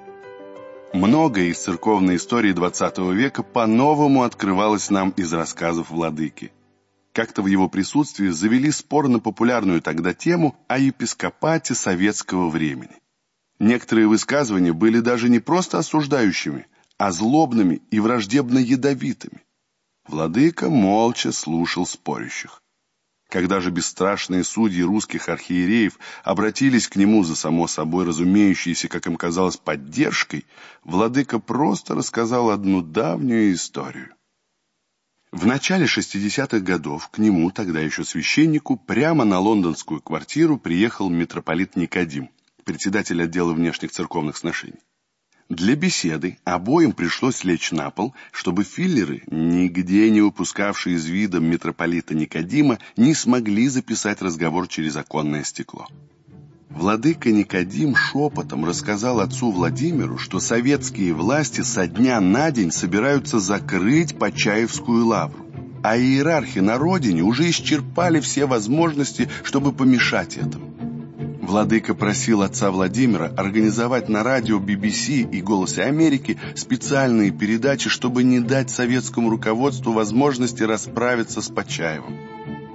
Многое из церковной истории двадцатого века по-новому открывалось нам из рассказов владыки. Как-то в его присутствии завели спор на популярную тогда тему о епископате советского времени. Некоторые высказывания были даже не просто осуждающими, а злобными и враждебно-ядовитыми. Владыка молча слушал спорящих. Когда же бесстрашные судьи русских архиереев обратились к нему за само собой разумеющейся, как им казалось, поддержкой, владыка просто рассказал одну давнюю историю. В начале шестидесятых годов к нему, тогда еще священнику, прямо на лондонскую квартиру приехал митрополит Никодим, председатель отдела внешних церковных сношений. Для беседы обоим пришлось лечь на пол, чтобы филлеры, нигде не упускавшие из вида митрополита Никодима, не смогли записать разговор через оконное стекло. Владыка Никодим шепотом рассказал отцу Владимиру, что советские власти со дня на день собираются закрыть Почаевскую лавру, а иерархи на родине уже исчерпали все возможности, чтобы помешать этому. Владыка просил отца Владимира организовать на радио би би си и «Голосе Америки» специальные передачи, чтобы не дать советскому руководству возможности расправиться с Почаевым.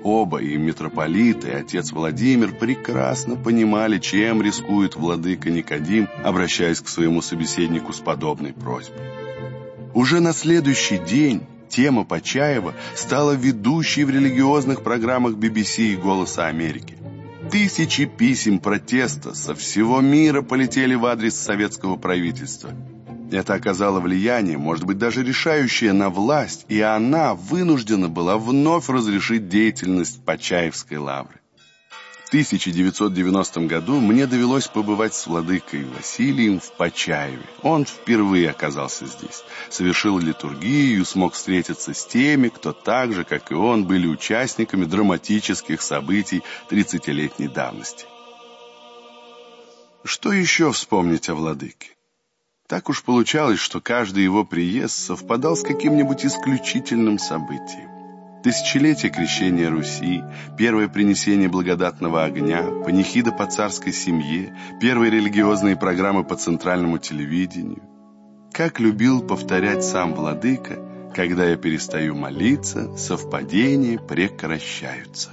Оба, и митрополит, и отец Владимир, прекрасно понимали, чем рискует владыка Никодим, обращаясь к своему собеседнику с подобной просьбой. Уже на следующий день тема Почаева стала ведущей в религиозных программах би би си и «Голоса Америки». Тысячи писем протеста со всего мира полетели в адрес советского правительства. Это оказало влияние, может быть, даже решающее на власть, и она вынуждена была вновь разрешить деятельность Почаевской лавры. В тысяча девятьсот девяностом году мне довелось побывать с владыкой Василием в Почаеве. Он впервые оказался здесь, совершил литургию и смог встретиться с теми, кто так же, как и он, были участниками драматических событий тридцатилетней давности. Что еще вспомнить о владыке? Так уж получалось, что каждый его приезд совпадал с каким-нибудь исключительным событием. Тысячелетие крещения Руси, первое принесение благодатного огня, панихида по царской семье, первые религиозные программы по центральному телевидению. Как любил повторять сам владыка: когда я перестаю молиться, совпадения прекращаются.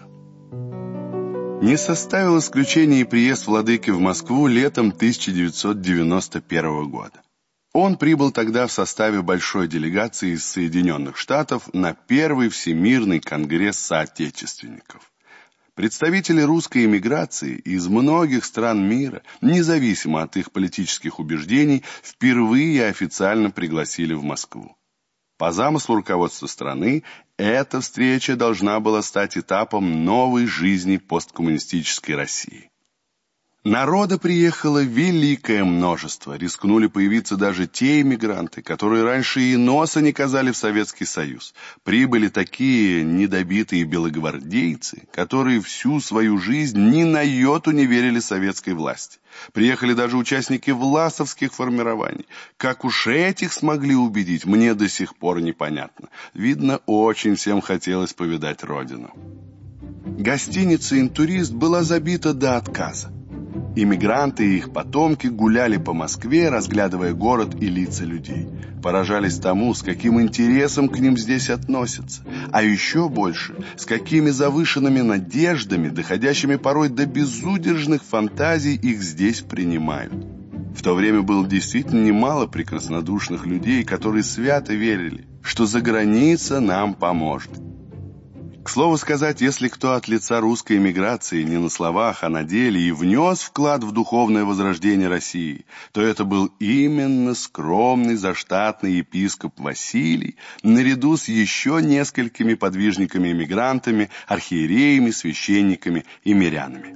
Не составил исключения и приезд владыки в Москву летом тысяча девятьсот девяносто первого года. Он прибыл тогда в составе большой делегации из Соединенных Штатов на первый Всемирный конгресс соотечественников. Представители русской эмиграции из многих стран мира, независимо от их политических убеждений, впервые официально пригласили в Москву. По замыслу руководства страны, эта встреча должна была стать этапом новой жизни посткоммунистической России. Народа приехало великое множество, рискнули появиться даже те эмигранты, которые раньше и носа не казали в Советский Союз. Прибыли такие недобитые белогвардейцы, которые всю свою жизнь ни на йоту не верили советской власти. Приехали даже участники власовских формирований. Как уж этих смогли убедить, мне до сих пор непонятно. Видно, очень всем хотелось повидать родину. Гостиница «Интурист» была забита до отказа. Иммигранты и их потомки гуляли по Москве, разглядывая город и лица людей. Поражались тому, с каким интересом к ним здесь относятся. А еще больше, с какими завышенными надеждами, доходящими порой до безудержных фантазий, их здесь принимают. В то время было действительно немало прекраснодушных людей, которые свято верили, что заграница нам поможет. К слову сказать, если кто от лица русской эмиграции не на словах, а на деле и внес вклад в духовное возрождение России, то это был именно скромный заштатный епископ Василий, наряду с еще несколькими подвижниками-эмигрантами, архиереями, священниками и мирянами.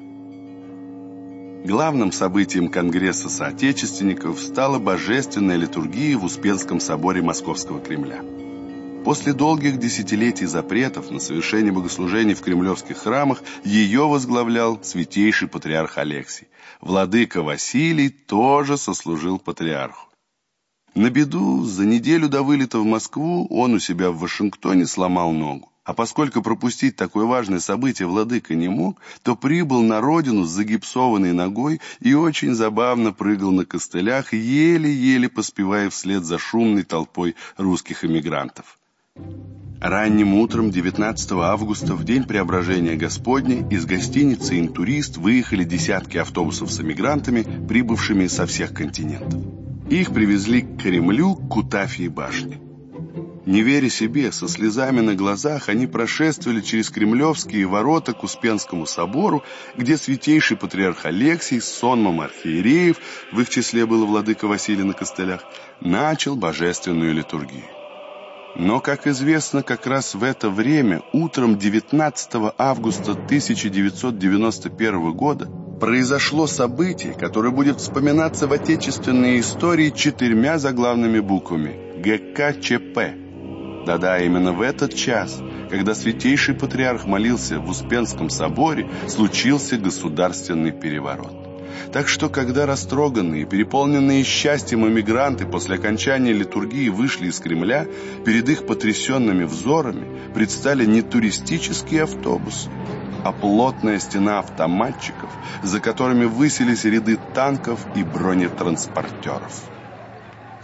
Главным событием Конгресса соотечественников стала божественная литургия в Успенском соборе Московского Кремля. После долгих десятилетий запретов на совершение богослужений в кремлевских храмах ее возглавлял святейший патриарх Алексий. Владыка Василий тоже сослужил патриарху. На беду, за неделю до вылета в Москву он у себя в Вашингтоне сломал ногу. А поскольку пропустить такое важное событие владыка не мог, то прибыл на родину с загипсованной ногой и очень забавно прыгал на костылях, еле-еле поспевая вслед за шумной толпой русских эмигрантов. Ранним утром девятнадцатого августа, в день Преображения Господня, из гостиницы «Интурист» выехали десятки автобусов с эмигрантами, прибывшими со всех континентов. Их привезли к Кремлю, к Кутафьей башне. Не веря себе, со слезами на глазах, они прошествовали через кремлевские ворота к Успенскому собору, где святейший патриарх Алексий с сонмом архиереев, в их числе был владыка Василий на костылях, начал божественную литургию. Но, как известно, как раз в это время, утром девятнадцатого августа тысяча девятьсот девяносто первого года, произошло событие, которое будет вспоминаться в отечественной истории четырьмя заглавными буквами – гэ ка че пэ. Да-да, именно в этот час, когда святейший патриарх молился в Успенском соборе, случился государственный переворот. Так что, когда растроганные, переполненные счастьем эмигранты после окончания литургии вышли из Кремля, перед их потрясенными взорами предстали не туристические автобусы, а плотная стена автоматчиков, за которыми высились ряды танков и бронетранспортеров.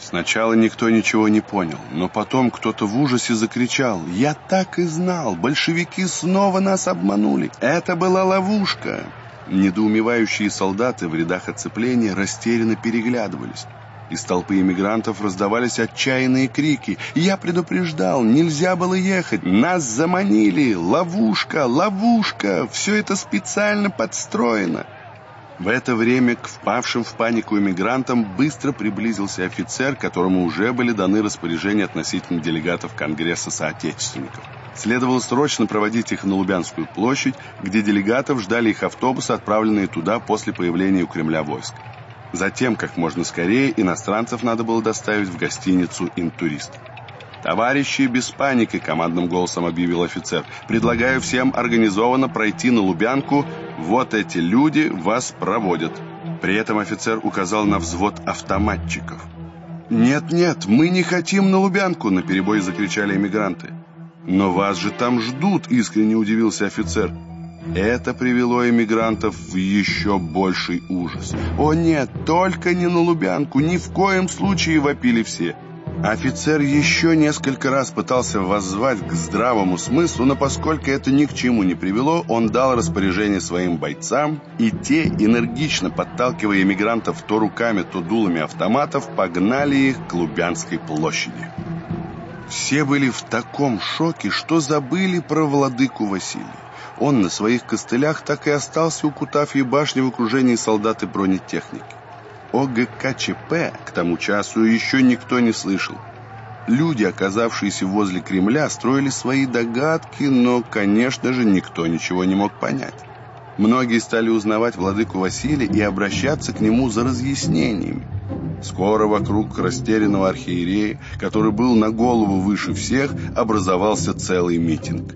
Сначала никто ничего не понял, но потом кто-то в ужасе закричал: «Я так и знал! Большевики снова нас обманули! Это была ловушка!» Недоумевающие солдаты в рядах оцепления растерянно переглядывались. Из толпы эмигрантов раздавались отчаянные крики. «Я предупреждал! Нельзя было ехать! Нас заманили! Ловушка! Ловушка! Все это специально подстроено!» В это время к впавшим в панику эмигрантам быстро приблизился офицер, которому уже были даны распоряжения относительно делегатов Конгресса соотечественников. Следовало срочно проводить их на Лубянскую площадь, где делегатов ждали их автобусы, отправленные туда после появления у Кремля войск. Затем, как можно скорее, иностранцев надо было доставить в гостиницу «Интурист». «Товарищи, без паники», — командным голосом объявил офицер. «Предлагаю всем организованно пройти на Лубянку. Вот эти люди вас проводят». При этом офицер указал на взвод автоматчиков. «Нет-нет, мы не хотим на Лубянку», — наперебой закричали эмигранты. «Но вас же там ждут», — искренне удивился офицер. Это привело эмигрантов в еще больший ужас. «О нет, только не на Лубянку, ни в коем случае!» — вопили все. Офицер еще несколько раз пытался воззвать к здравому смыслу, но поскольку это ни к чему не привело, он дал распоряжение своим бойцам, и те, энергично подталкивая эмигрантов то руками, то дулами автоматов, погнали их к Лубянской площади. Все были в таком шоке, что забыли про владыку Василия. Он на своих костылях так и остался у Кутафьей башни в окружении солдат и бронетехники. О гэ ка че пэ к тому часу еще никто не слышал. Люди, оказавшиеся возле Кремля, строили свои догадки, но, конечно же, никто ничего не мог понять. Многие стали узнавать владыку Василия и обращаться к нему за разъяснениями. Скоро вокруг растерянного архиерея, который был на голову выше всех, образовался целый митинг.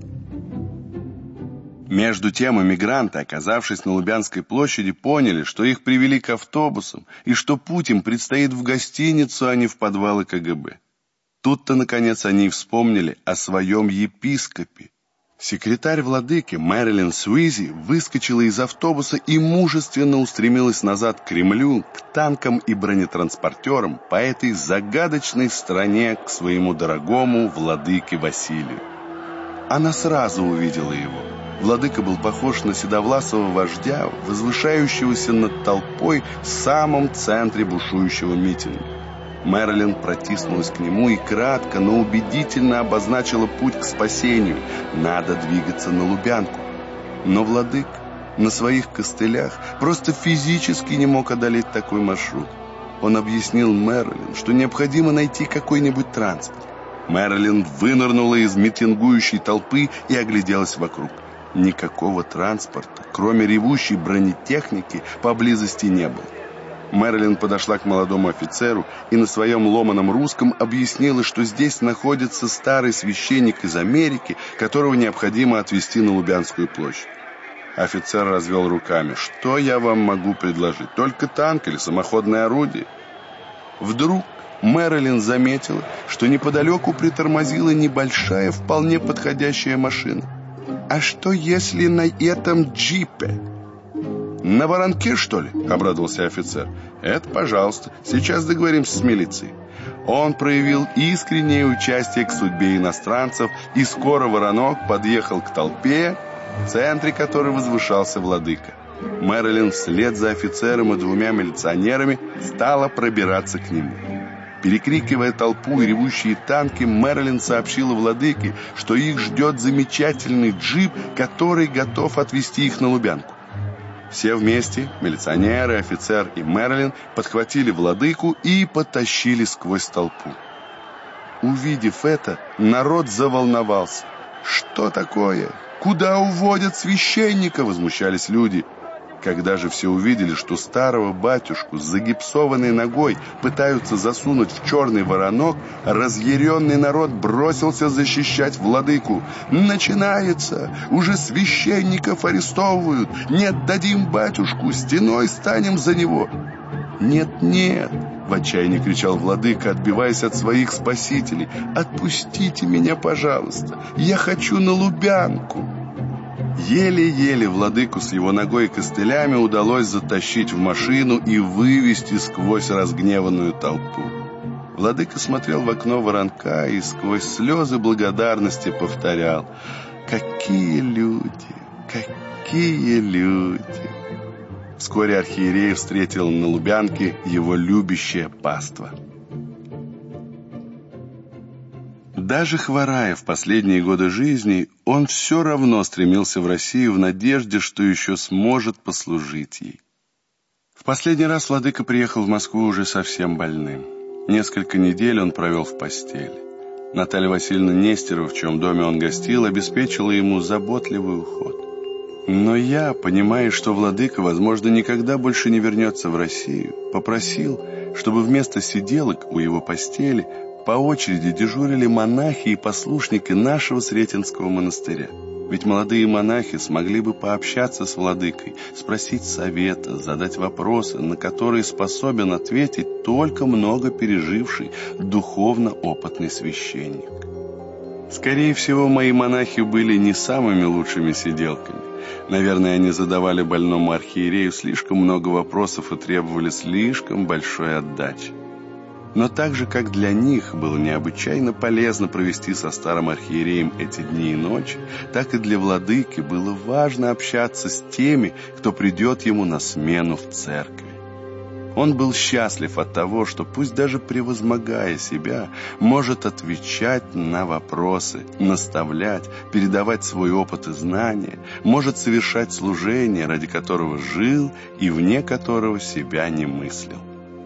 Между тем эмигранты, оказавшись на Лубянской площади, поняли, что их привели к автобусам и что путь им предстоит в гостиницу, а не в подвалы ка гэ бэ. Тут-то, наконец, они вспомнили о своем епископе. Секретарь владыки Мэрилин Суизи выскочила из автобуса и мужественно устремилась назад к Кремлю, к танкам и бронетранспортерам, по этой загадочной стране, к своему дорогому владыке Василию. Она сразу увидела его. Владыка был похож на седовласого вождя, возвышающегося над толпой в самом центре бушующего митинга. Мэрилин протиснулась к нему и кратко, но убедительно обозначила путь к спасению. Надо двигаться на Лубянку. Но владыка на своих костылях просто физически не мог одолеть такой маршрут. Он объяснил Мэрилин, что необходимо найти какой-нибудь транспорт. Мэрилин вынырнула из митингующей толпы и огляделась вокруг. Никакого транспорта, кроме ревущей бронетехники, поблизости не было. Мэрилин подошла к молодому офицеру и на своем ломаном русском объяснила, что здесь находится старый священник из Америки, которого необходимо отвезти на Лубянскую площадь. Офицер развел руками. «Что я вам могу предложить? Только танк или самоходное орудие?» Вдруг Мэрилин заметила, что неподалеку притормозила небольшая, вполне подходящая машина. «А что, если на этом джипе?» «На воронке, что ли?» — обрадовался офицер. «Это, пожалуйста, сейчас договоримся с милицией». Он проявил искреннее участие к судьбе иностранцев, и скоро воронок подъехал к толпе, в центре которой возвышался владыка. Мэрилин вслед за офицером и двумя милиционерами стала пробираться к нему. Перекрикивая толпу и ревущие танки, Мэрилин сообщила владыке, что их ждет замечательный джип, который готов отвезти их на Лубянку. Все вместе, милиционеры, офицер и Мэрилин, подхватили владыку и потащили сквозь толпу. Увидев это, народ заволновался. «Что такое? Куда уводят священника?» — возмущались люди. Когда же все увидели, что старого батюшку с загипсованной ногой пытаются засунуть в черный воронок, разъяренный народ бросился защищать владыку. «Начинается! Уже священников арестовывают! Не отдадим батюшку! Стеной станем за него!» «Нет, нет!» — в отчаянии кричал владыка, отбиваясь от своих спасителей. «Отпустите меня, пожалуйста! Я хочу на Лубянку!» Еле-еле владыку с его ногой и костылями удалось затащить в машину и вывести сквозь разгневанную толпу. Владыка смотрел в окно воронка и сквозь слезы благодарности повторял: «Какие люди! Какие люди!» Вскоре архиерей встретил на Лубянке его любящее паство. Даже хворая в последние годы жизни, он все равно стремился в Россию в надежде, что еще сможет послужить ей. В последний раз владыка приехал в Москву уже совсем больным. Несколько недель он провел в постели. Наталья Васильевна Нестерова, в чьем доме он гостил, обеспечила ему заботливый уход. Но я, понимая, что владыка, возможно, никогда больше не вернется в Россию, попросил, чтобы вместо сиделок у его постели по очереди дежурили монахи и послушники нашего Сретенского монастыря. Ведь молодые монахи смогли бы пообщаться с владыкой, спросить совета, задать вопросы, на которые способен ответить только много переживший, духовно опытный священник. Скорее всего, мои монахи были не самыми лучшими сиделками. Наверное, они задавали больному архиерею слишком много вопросов и требовали слишком большой отдачи. Но так же, как для них было необычайно полезно провести со старым архиереем эти дни и ночи, так и для владыки было важно общаться с теми, кто придет ему на смену в церкви. Он был счастлив от того, что пусть даже превозмогая себя, может отвечать на вопросы, наставлять, передавать свой опыт и знания, может совершать служение, ради которого жил и вне которого себя не мыслил.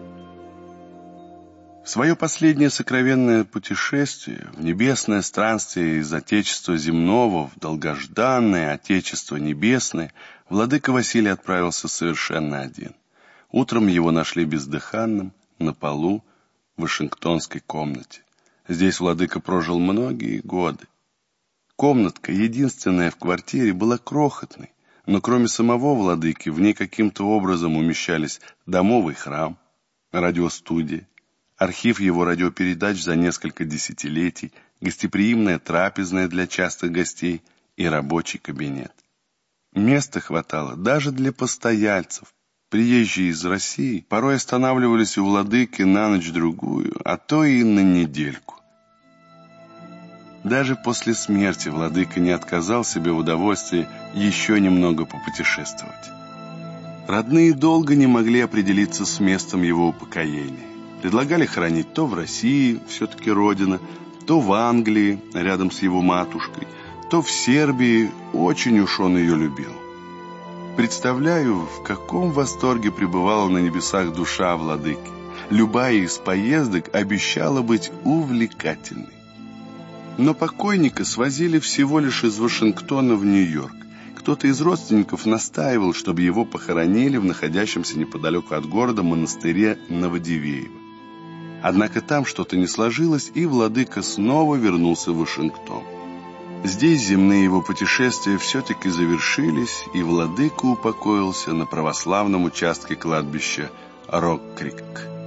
В свое последнее сокровенное путешествие, в небесное странствие из Отечества земного в долгожданное Отечество небесное, владыка Василий отправился совершенно один. Утром его нашли бездыханным на полу в Вашингтонской комнате. Здесь владыка прожил многие годы. Комнатка, единственная в квартире, была крохотной, но кроме самого владыки в ней каким-то образом умещались домовый храм, радиостудия, архив его радиопередач за несколько десятилетий, гостеприимная трапезная для частых гостей и рабочий кабинет. Места хватало даже для постояльцев. Приезжие из России порой останавливались у владыки на ночь-другую, а то и на недельку. Даже после смерти владыка не отказал себе в удовольствии еще немного попутешествовать. Родные долго не могли определиться с местом его упокоения. Предлагали хоронить то в России, все-таки родина, то в Англии, рядом с его матушкой, то в Сербии, очень уж он ее любил. Представляю, в каком восторге пребывала на небесах душа владыки. Любая из поездок обещала быть увлекательной. Но покойника свозили всего лишь из Вашингтона в Нью-Йорк. Кто-то из родственников настаивал, чтобы его похоронили в находящемся неподалеку от города монастыре Новодевеево. Однако там что-то не сложилось, и владыка снова вернулся в Вашингтон. Здесь земные его путешествия все-таки завершились, и владыка упокоился на православном участке кладбища Рок-Крик.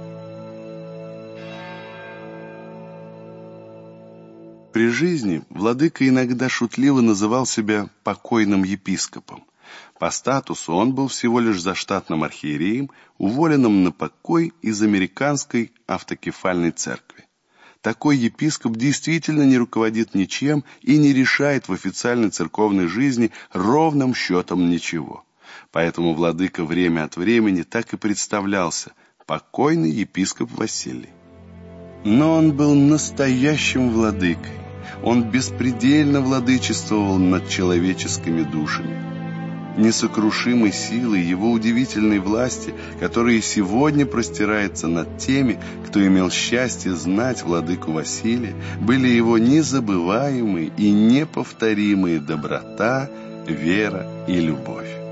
При жизни владыка иногда шутливо называл себя покойным епископом. По статусу он был всего лишь заштатным архиереем, уволенным на покой из американской автокефальной церкви. Такой епископ действительно не руководит ничем и не решает в официальной церковной жизни ровным счетом ничего. Поэтому владыка время от времени так и представлялся – покойный епископ Василий. Но он был настоящим владыкой. Он беспредельно владычествовал над человеческими душами. Несокрушимой силой его удивительной власти, которая сегодня простирается над теми, кто имел счастье знать владыку Василия, были его незабываемые и неповторимые доброта, вера и любовь.